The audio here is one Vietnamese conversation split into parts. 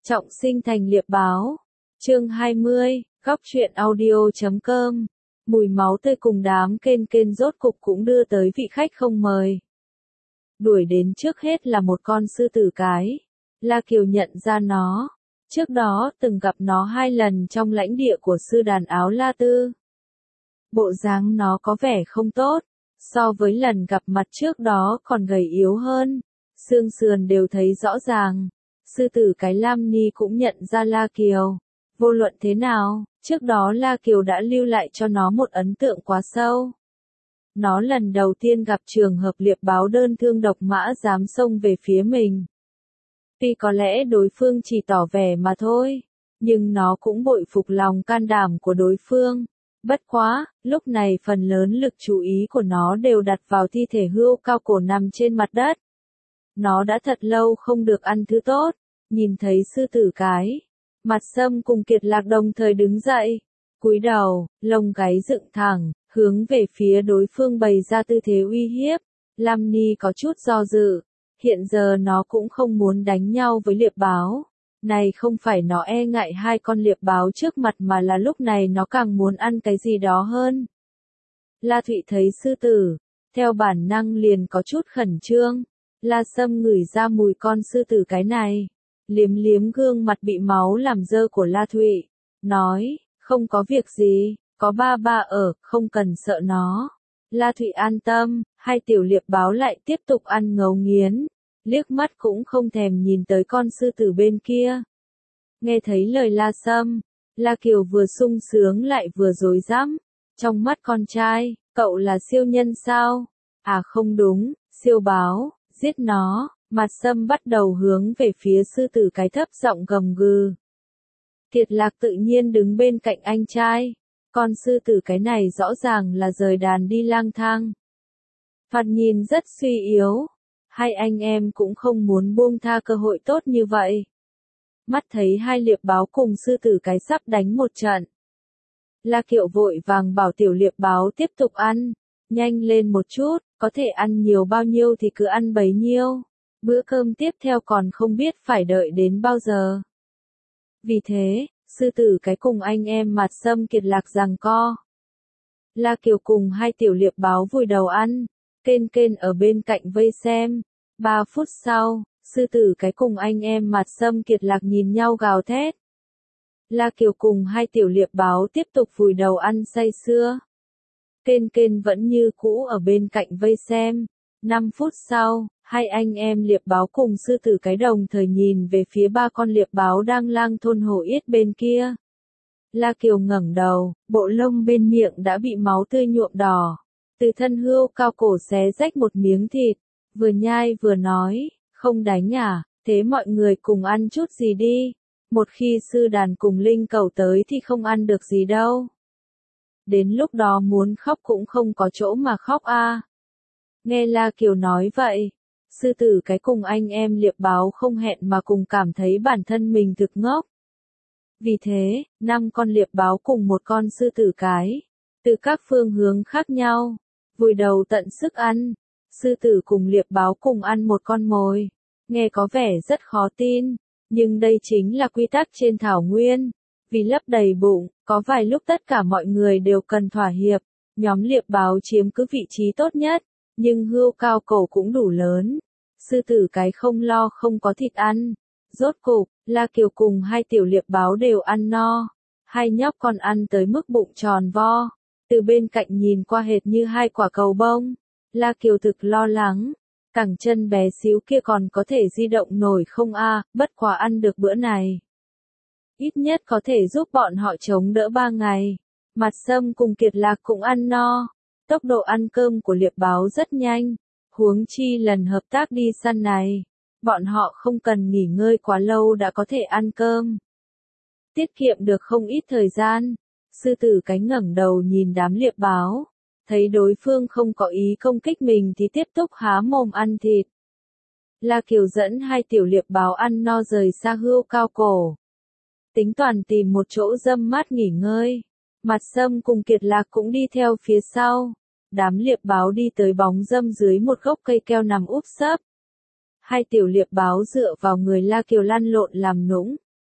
Trọng sinh thành liệp báo. Chương 20, góc truyện audio.com. Mùi máu tươi cùng đám kên kên rốt cục cũng đưa tới vị khách không mời. Đuổi đến trước hết là một con sư tử cái. La Kiều nhận ra nó. Trước đó từng gặp nó 2 lần trong lãnh địa của sư đàn áo La Tư. Bộ dáng nó có vẻ không tốt, so với lần gặp mặt trước đó còn gầy yếu hơn. Xương sườn đều thấy rõ ràng. Sư tử cái Lam Ni cũng nhận ra La Kiều. Vô luận thế nào, trước đó La Kiều đã lưu lại cho nó một ấn tượng quá sâu. Nó lần đầu tiên gặp trường hợp liệp báo đơn thương độc mã dám xông về phía mình. Tuy có lẽ đối phương chỉ tỏ vẻ mà thôi, nhưng nó cũng bội phục lòng can đảm của đối phương. Bất quá, lúc này phần lớn lực chú ý của nó đều đặt vào thi thể hươu cao cổ nằm trên mặt đất. Nó đã thật lâu không được ăn thứ tốt, nhìn thấy sư tử cái. Mặt Sâm cùng Kiệt Lạc đồng thời đứng dậy, cúi đầu, lông gáy dựng thẳng, hướng về phía đối phương bày ra tư thế uy hiếp. Lam Ni có chút do dự, hiện giờ nó cũng không muốn đánh nhau với liệp báo. Này không phải nó e ngại 2 con liệp báo trước mặt mà là lúc này nó càng muốn ăn cái gì đó hơn. La Thụy thấy sư tử, theo bản năng liền có chút khẩn trương. La Sâm ngửi ra mùi con sư tử cái này, liếm liếm gương mặt bị máu làm dơ của La Thụy, nói, không có việc gì, có ba ba ở, không cần sợ nó. La Thụy an tâm, 2 tiểu liệp báo lại tiếp tục ăn ngấu nghiến, liếc mắt cũng không thèm nhìn tới con sư tử bên kia. Nghe thấy lời La Sâm, La Kiều vừa sung sướng lại vừa rối rắm. Trong mắt con trai, cậu là siêu nhân sao? À không đúng, siêu báo, giết nó. Mặt Sâm bắt đầu hướng về phía sư tử cái thấp giọng gầm gừ. Kiệt Lạc tự nhiên đứng bên cạnh anh trai. Con sư tử cái này rõ ràng là rời đàn đi lang thang. Thoạt nhìn rất suy yếu. 2 anh em cũng không muốn buông tha cơ hội tốt như vậy. Mắt thấy 2 liệp báo cùng sư tử cái sắp đánh một trận. La Kiều vội vàng bảo tiểu liệp báo tiếp tục ăn. Nhanh lên một chút, có thể ăn nhiều bao nhiêu thì cứ ăn bấy nhiêu. Bữa cơm tiếp theo còn không biết phải đợi đến bao giờ. Vì thế, sư tử cái cùng anh em Mặt Sâm Kiệt Lạc giằng co. La Kiều cùng 2 tiểu liệp báo vùi đầu ăn, kên kên ở bên cạnh vây xem. 3 phút sau, sư tử cái cùng anh em Mặt Sâm Kiệt Lạc nhìn nhau gào thét. La Kiều cùng 2 tiểu liệp báo tiếp tục vùi đầu ăn say sưa. Kên kên vẫn như cũ ở bên cạnh vây xem. 5 phút sau, 2 anh em liệp báo cùng sư tử cái đồng thời nhìn về phía 3 con liệp báo đang lang thôn hổ yết bên kia. La Kiều ngẩng đầu, bộ lông bên miệng đã bị máu tươi nhuộm đỏ. Từ thân hươu cao cổ xé rách một miếng thịt, vừa nhai vừa nói, không đánh à, thế mọi người cùng ăn chút gì đi. Một khi sư đàn cùng linh cầu tới thì không ăn được gì đâu. Đến lúc đó muốn khóc cũng không có chỗ mà khóc a. Nghe La Kiều nói vậy, sư tử cái cùng anh em liệp báo không hẹn mà cùng cảm thấy bản thân mình thực ngốc. Vì thế, 5 con liệp báo cùng một con sư tử cái, từ các phương hướng khác nhau, vùi đầu tận sức ăn. Sư tử cùng liệp báo cùng ăn một con mồi. Nghe có vẻ rất khó tin, nhưng đây chính là quy tắc trên thảo nguyên. Vì lấp đầy bụng, có vài lúc tất cả mọi người đều cần thỏa hiệp. Nhóm liệp báo chiếm cứ vị trí tốt nhất, nhưng hươu cao cổ cũng đủ lớn. Sư tử cái không lo không có thịt ăn. Rốt cục, La Kiều cùng 2 tiểu liệp báo đều ăn no. 2 nhóc con ăn tới mức bụng tròn vo. Từ bên cạnh nhìn qua hệt như 2 quả cầu bông. La Kiều thực lo lắng. Cẳng chân bé xíu kia còn có thể di động nổi không a, bất quá ăn được bữa này. Ít nhất có thể giúp bọn họ chống đỡ 3 ngày. Mặt Sâm cùng Kiệt Lạc cũng ăn no. Tốc độ ăn cơm của liệp báo rất nhanh. Huống chi lần hợp tác đi săn này, bọn họ không cần nghỉ ngơi quá lâu đã có thể ăn cơm. Tiết kiệm được không ít thời gian. Sư tử cái ngẩng đầu nhìn đám liệp báo. Thấy đối phương không có ý công kích mình thì tiếp tục há mồm ăn thịt. La Kiều dẫn 2 tiểu liệp báo ăn no rời xa hươu cao cổ. Tính toán tìm một chỗ râm mát nghỉ ngơi. Mặt Sâm cùng Kiệt Lạc cũng đi theo phía sau. Đám liệp báo đi tới bóng râm dưới một gốc cây keo nằm úp sấp. 2 tiểu liệp báo dựa vào người La Kiều lăn lộn làm nũng.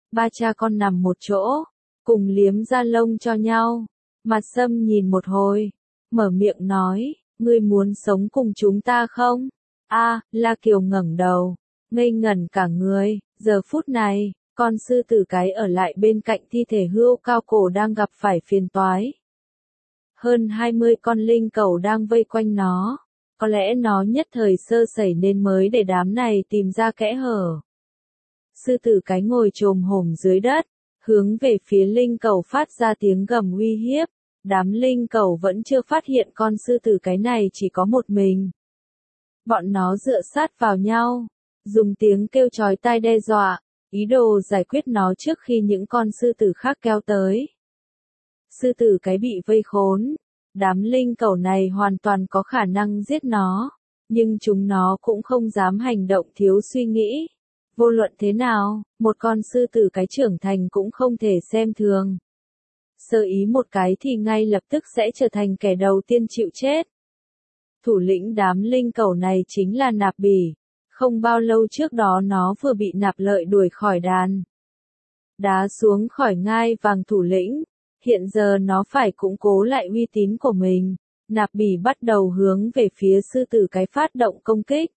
ba cha con nằm một chỗ, cùng liếm da lông cho nhau. Mặt Sâm nhìn một hồi, mở miệng nói, ngươi muốn sống cùng chúng ta không? La Kiều ngẩng đầu, ngây ngẩn cả người, giờ phút này, con sư tử cái ở lại bên cạnh thi thể hươu cao cổ đang gặp phải phiền toái. Hơn 20 con linh cẩu đang vây quanh nó, có lẽ nó nhất thời sơ sẩy nên mới để đám này tìm ra kẽ hở. Sư tử cái ngồi chồm hổm dưới đất, hướng về phía linh cẩu phát ra tiếng gầm uy hiếp. Đám linh cẩu vẫn chưa phát hiện con sư tử cái này chỉ có một mình. Bọn nó dựa sát vào nhau, dùng tiếng kêu chói tai đe dọa, ý đồ giải quyết nó trước khi những con sư tử khác kéo tới. Sư tử cái bị vây khốn, đám linh cẩu này hoàn toàn có khả năng giết nó, nhưng chúng nó cũng không dám hành động thiếu suy nghĩ. Vô luận thế nào, một con sư tử cái trưởng thành cũng không thể xem thường. Sơ ý một cái thì ngay lập tức sẽ trở thành kẻ đầu tiên chịu chết. Thủ lĩnh đám linh cẩu này chính là Nạp Bỉ. Không bao lâu trước đó nó vừa bị Nạp Lợi đuổi khỏi đàn. Đá xuống khỏi ngai vàng thủ lĩnh, hiện giờ nó phải củng cố lại uy tín của mình. Nạp Bỉ bắt đầu hướng về phía sư tử cái phát động công kích.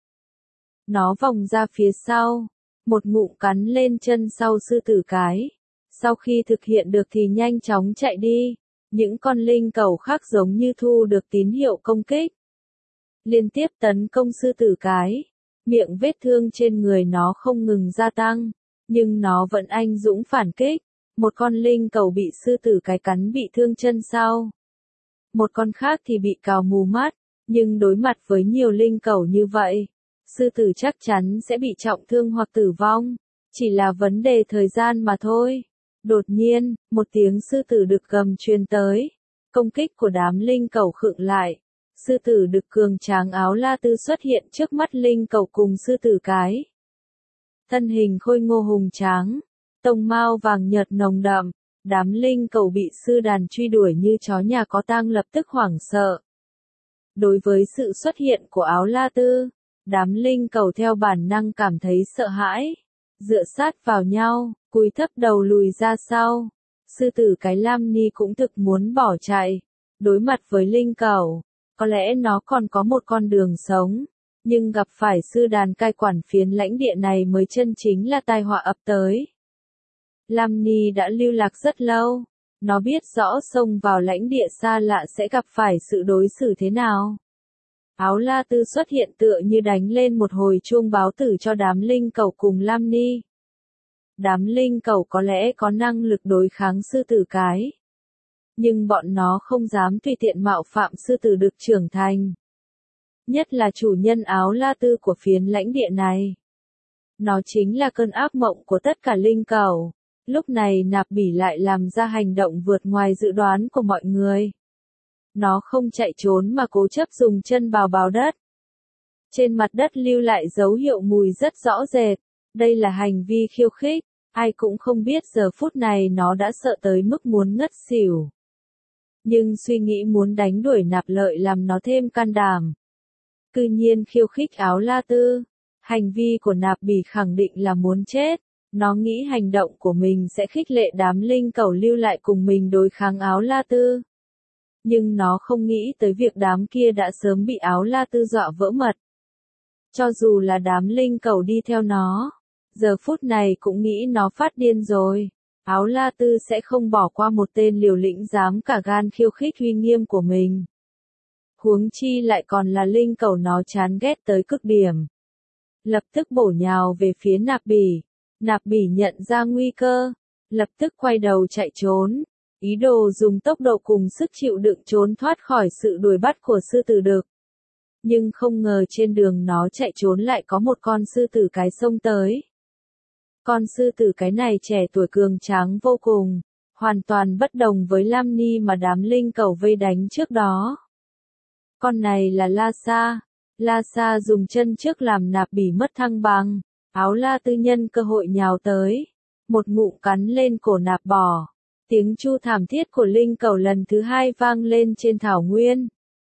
Nó vòng ra phía sau, một ngụm cắn lên chân sau sư tử cái. Sau khi thực hiện được thì nhanh chóng chạy đi, những con linh cẩu khác giống như thu được tín hiệu công kích. Liên tiếp tấn công sư tử cái, miệng vết thương trên người nó không ngừng gia tăng, nhưng nó vẫn anh dũng phản kích. Một con linh cẩu bị sư tử cái cắn bị thương chân sau. Một con khác thì bị cào mù mắt, nhưng đối mặt với nhiều linh cẩu như vậy, sư tử chắc chắn sẽ bị trọng thương hoặc tử vong, chỉ là vấn đề thời gian mà thôi. Đột nhiên, một tiếng sư tử đực gầm truyền tới. Công kích của đám linh cẩu khựng lại. Sư tử đực cường tráng Áo La Tư xuất hiện trước mắt linh cẩu cùng sư tử cái. Thân hình khôi ngô hùng tráng, tông mao vàng nhợt nồng đậm, đám linh cẩu bị sư đàn truy đuổi như chó nhà có tang lập tức hoảng sợ. Đối với sự xuất hiện của Áo La Tư, đám linh cẩu theo bản năng cảm thấy sợ hãi, dựa sát vào nhau, cúi thấp đầu lùi ra sau. Sư tử cái Lam Ni cũng thực muốn bỏ chạy, đối mặt với linh cẩu, có lẽ nó còn có một con đường sống, nhưng gặp phải sư đàn cai quản phiến lãnh địa này mới chân chính là tai họa ập tới. Lam Ni đã lưu lạc rất lâu, nó biết rõ xông vào lãnh địa xa lạ sẽ gặp phải sự đối xử thế nào. Áo La Tư xuất hiện tựa như đánh lên một hồi chuông báo tử cho đám linh cẩu cùng Lam Ni. Đám linh cẩu có lẽ có năng lực đối kháng sư tử cái, nhưng bọn nó không dám tùy tiện mạo phạm sư tử đực trưởng thành. Nhất là chủ nhân Áo La Tư của phiến lãnh địa này. Nó chính là cơn ác mộng của tất cả linh cẩu. Lúc này Nạp Bỉ lại làm ra hành động vượt ngoài dự đoán của mọi người. Nó không chạy trốn mà cố chấp dùng chân bào bào đất. Trên mặt đất lưu lại dấu hiệu mùi rất rõ rệt. Đây là hành vi khiêu khích. Ai cũng không biết giờ phút này nó đã sợ tới mức muốn ngất xỉu. Nhưng suy nghĩ muốn đánh đuổi Nạp Lợi làm nó thêm can đảm. Cư nhiên khiêu khích Áo La Tư. Hành vi của Nạp Bỉ khẳng định là muốn chết. Nó nghĩ hành động của mình sẽ khích lệ đám linh cẩu lưu lại cùng mình đối kháng Áo La Tư. Nhưng nó không nghĩ tới việc đám kia đã sớm bị Áo La Tư dọa vỡ mật. Cho dù là đám linh cẩu đi theo nó, giờ phút này cũng nghĩ nó phát điên rồi. Áo La Tư sẽ không bỏ qua một tên liều lĩnh dám cả gan khiêu khích uy nghiêm của mình. Huống chi lại còn là linh cẩu nó chán ghét tới cực điểm. Lập tức bổ nhào về phía Nạp Bỉ. Nạp Bỉ nhận ra nguy cơ, lập tức quay đầu chạy trốn, ý đồ dùng tốc độ cùng sức chịu đựng trốn thoát khỏi sự đuổi bắt của sư tử đực. Nhưng không ngờ trên đường nó chạy trốn lại có một con sư tử cái xông tới. Con sư tử cái này trẻ tuổi cường tráng vô cùng, hoàn toàn bất đồng với Lam Ni mà đám linh cẩu vây đánh trước đó. Con này là La Sa. La Sa dùng chân trước làm Nạp Bỉ mất thăng bằng. Áo La Tư nhân cơ hội nhào tới, một ngụm cắn lên cổ Nạp bò. Tiếng chu thảm thiết của linh cẩu lần thứ hai vang lên trên thảo nguyên.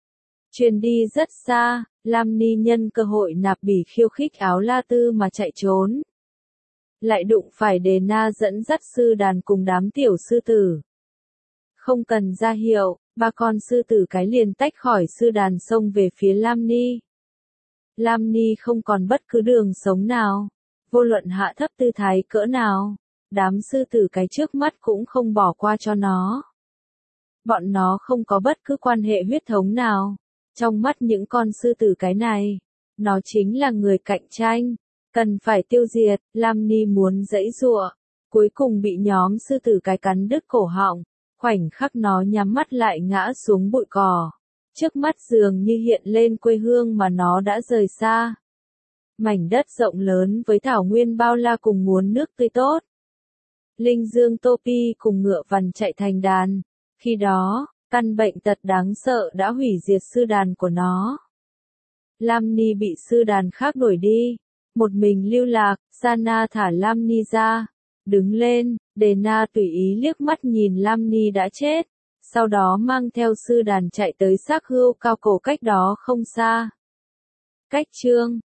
Truyền đi rất xa, Lam Ni nhân cơ hội Nạp Bỉ khiêu khích Áo La Tư mà chạy trốn. lại đụng phải Đề Na dẫn dắt sư đàn cùng đám tiểu sư tử. Không cần ra hiệu, ba con sư tử cái liền tách khỏi sư đàn xông về phía Lam Ni. Lam Ni không còn bất cứ đường sống nào, vô luận hạ thấp tư thái cỡ nào, đám sư tử cái trước mắt cũng không bỏ qua cho nó. Bọn nó không có bất cứ quan hệ huyết thống nào, trong mắt những con sư tử cái này, nó chính là người cạnh tranh, cần phải tiêu diệt. Lam Ni muốn giãy giụa, cuối cùng bị nhóm sư tử cái cắn đứt cổ họng, khoảnh khắc nó nhắm mắt lại ngã xuống bụi cỏ. Trước mắt dường như hiện lên quê hương mà nó đã rời xa. Mảnh đất rộng lớn với thảo nguyên bao la cùng nguồn nước tươi tốt. Linh Dương Tô Pi cùng ngựa vằn chạy thành đàn. Khi đó, căn bệnh tật đáng sợ đã hủy diệt sư đàn của nó. Lam Ni bị sư đàn khác đuổi đi. Một mình lưu lạc, Sana thả Lam Ni ra. Đứng lên, Đề Na tùy ý liếc mắt nhìn Lam Ni đã chết. Sau đó mang theo sư đàn chạy tới xác hươu cao cổ cách đó không xa. Cách chương